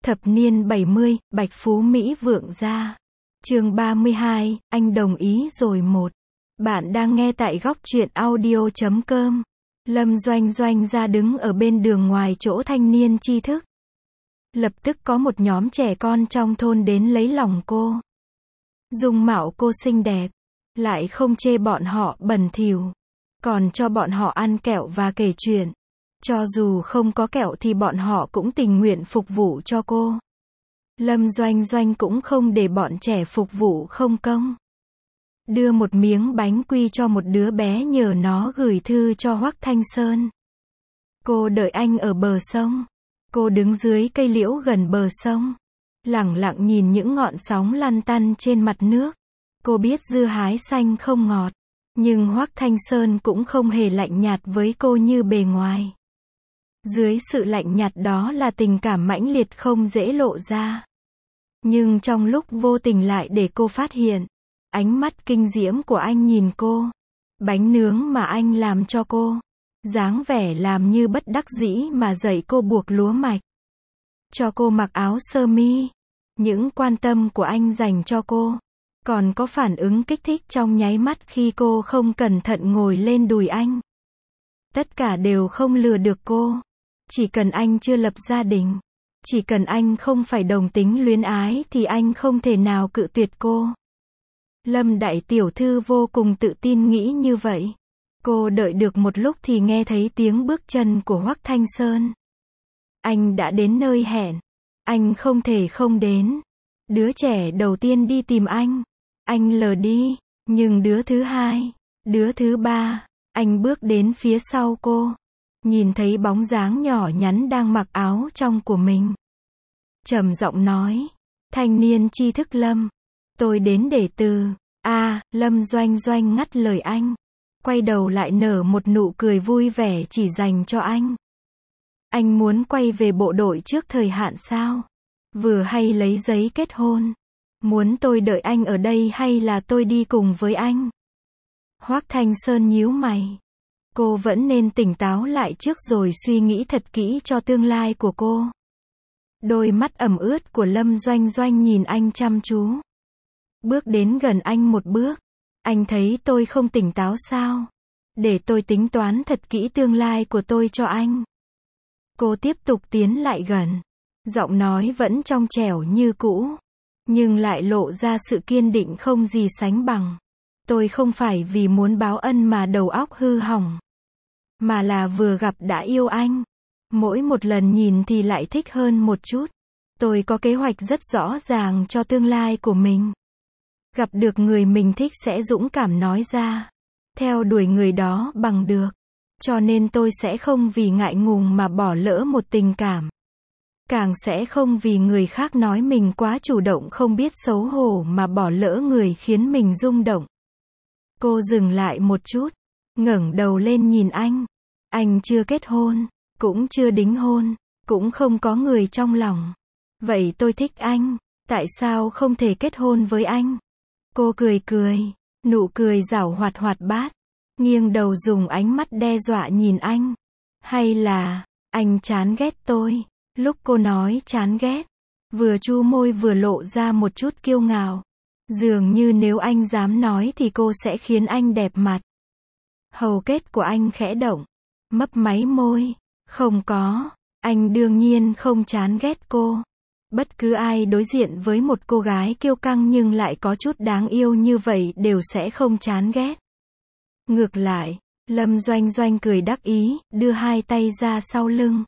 Thập niên 70, Bạch Phú Mỹ vượng gia. Chương 32, anh đồng ý rồi một. Bạn đang nghe tại góc truyện audio.com. Lâm Doanh Doanh ra đứng ở bên đường ngoài chỗ thanh niên tri thức. Lập tức có một nhóm trẻ con trong thôn đến lấy lòng cô. Dung mạo cô xinh đẹp, lại không chê bọn họ bẩn thỉu, còn cho bọn họ ăn kẹo và kể chuyện. Cho dù không có kẹo thì bọn họ cũng tình nguyện phục vụ cho cô. Lâm Doanh Doanh cũng không để bọn trẻ phục vụ không công. Đưa một miếng bánh quy cho một đứa bé nhờ nó gửi thư cho Hoắc Thanh Sơn. Cô đợi anh ở bờ sông. Cô đứng dưới cây liễu gần bờ sông, lẳng lặng nhìn những ngọn sóng lăn tăn trên mặt nước. Cô biết dưa hái xanh không ngọt, nhưng Hoắc Thanh Sơn cũng không hề lạnh nhạt với cô như bề ngoài. Dưới sự lạnh nhạt đó là tình cảm mãnh liệt không dễ lộ ra. Nhưng trong lúc vô tình lại để cô phát hiện, ánh mắt kinh diễm của anh nhìn cô, bánh nướng mà anh làm cho cô, dáng vẻ làm như bất đắc dĩ mà dạy cô buộc lúa mạch, cho cô mặc áo sơ mi, những quan tâm của anh dành cho cô, còn có phản ứng kích thích trong nháy mắt khi cô không cẩn thận ngồi lên đùi anh. Tất cả đều không lừa được cô. Chỉ cần anh chưa lập gia đình, chỉ cần anh không phải đồng tính luyến ái thì anh không thể nào cự tuyệt cô. Lâm đại tiểu thư vô cùng tự tin nghĩ như vậy. Cô đợi được một lúc thì nghe thấy tiếng bước chân của Hoắc Thanh Sơn. Anh đã đến nơi hẹn. Anh không thể không đến. Đứa trẻ đầu tiên đi tìm anh lờ đi, nhưng đứa thứ hai, đứa thứ ba, anh bước đến phía sau cô. Nhìn thấy bóng dáng nhỏ nhắn đang mặc áo trong của mình. Trầm giọng nói, thanh niên tri thức Lâm, tôi đến để từ. Lâm Doanh Doanh ngắt lời anh. Quay đầu lại nở một nụ cười vui vẻ chỉ dành cho anh. Anh muốn quay về bộ đội trước thời hạn sao? Vừa hay lấy giấy kết hôn. Muốn tôi đợi anh ở đây hay là tôi đi cùng với anh? Hoắc Thanh Sơn nhíu mày. Cô vẫn nên tỉnh táo lại trước rồi suy nghĩ thật kỹ cho tương lai của cô. Đôi mắt ẩm ướt của Lâm Doanh Doanh nhìn anh chăm chú. Bước đến gần anh một bước. Anh thấy tôi không tỉnh táo sao? Để tôi tính toán thật kỹ tương lai của tôi cho anh. Cô tiếp tục tiến lại gần. Giọng nói vẫn trong trẻo như cũ, nhưng lại lộ ra sự kiên định không gì sánh bằng. Tôi không phải vì muốn báo ân mà đầu óc hư hỏng, mà là vừa gặp đã yêu anh. Mỗi một lần nhìn thì lại thích hơn một chút. Tôi có kế hoạch rất rõ ràng cho tương lai của mình. Gặp được người mình thích sẽ dũng cảm nói ra. Theo đuổi người đó bằng được. Cho nên tôi sẽ không vì ngại ngùng mà bỏ lỡ một tình cảm. Càng sẽ không vì người khác nói mình quá chủ động không biết xấu hổ mà bỏ lỡ người khiến mình rung động. Cô dừng lại một chút, ngẩng đầu lên nhìn anh. Anh chưa kết hôn, cũng chưa đính hôn, cũng không có người trong lòng. Vậy tôi thích anh, tại sao không thể kết hôn với anh? Cô cười cười, nụ cười giảo hoạt hoạt bát, nghiêng đầu dùng ánh mắt đe dọa nhìn anh. Hay là, anh chán ghét tôi? Lúc cô nói chán ghét, vừa chu môi vừa lộ ra một chút kiêu ngạo. Dường như nếu anh dám nói thì cô sẽ khiến anh đẹp mặt. Hầu kết của anh khẽ động, mấp máy môi. Không có, anh đương nhiên không chán ghét cô. Bất cứ ai đối diện với một cô gái kiêu căng nhưng lại có chút đáng yêu như vậy đều sẽ không chán ghét. Ngược lại, Lâm Doanh Doanh cười đắc ý, đưa hai tay ra sau lưng.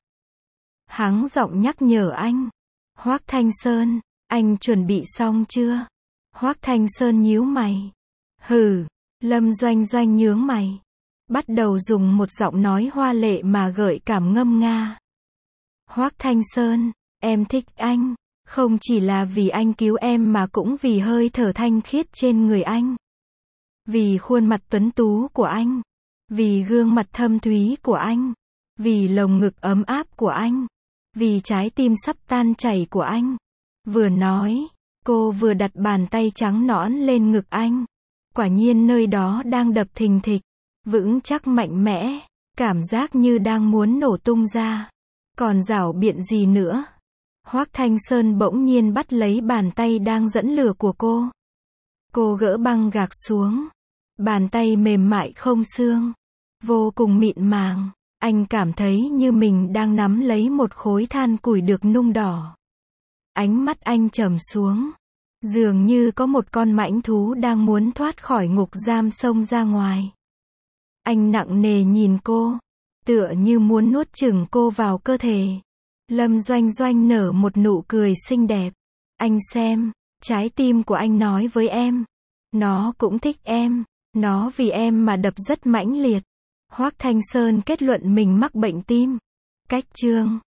Hắng giọng nhắc nhở anh. Hoắc Thanh Sơn, anh chuẩn bị xong chưa? Hoắc Thanh Sơn nhíu mày. Hừ. Lâm Doanh Doanh nhướng mày. Bắt đầu dùng một giọng nói hoa lệ mà gợi cảm ngâm nga. Hoắc Thanh Sơn, em thích anh, không chỉ là vì anh cứu em mà cũng vì hơi thở thanh khiết trên người anh. Vì khuôn mặt tuấn tú của anh. Vì gương mặt thâm thúy của anh. Vì lồng ngực ấm áp của anh. Vì trái tim sắp tan chảy của anh. Vừa nói, cô vừa đặt bàn tay trắng nõn lên ngực anh. Quả nhiên nơi đó đang đập thình thịch, vững chắc mạnh mẽ, cảm giác như đang muốn nổ tung ra. Còn giảo biện gì nữa? Hoắc Thanh Sơn bỗng nhiên bắt lấy bàn tay đang dẫn lửa của cô. Cô gỡ băng gạc xuống. Bàn tay mềm mại không xương, vô cùng mịn màng. Anh cảm thấy như mình đang nắm lấy một khối than củi được nung đỏ. Ánh mắt anh trầm xuống. Dường như có một con mãnh thú đang muốn thoát khỏi ngục giam xông ra ngoài. Anh nặng nề nhìn cô, tựa như muốn nuốt chửng cô vào cơ thể. Lâm Doanh Doanh nở một nụ cười xinh đẹp. Anh xem, trái tim của anh nói với em. Nó cũng thích em. Nó vì em mà đập rất mãnh liệt. Hoắc Thanh Sơn kết luận mình mắc bệnh tim. Cách chương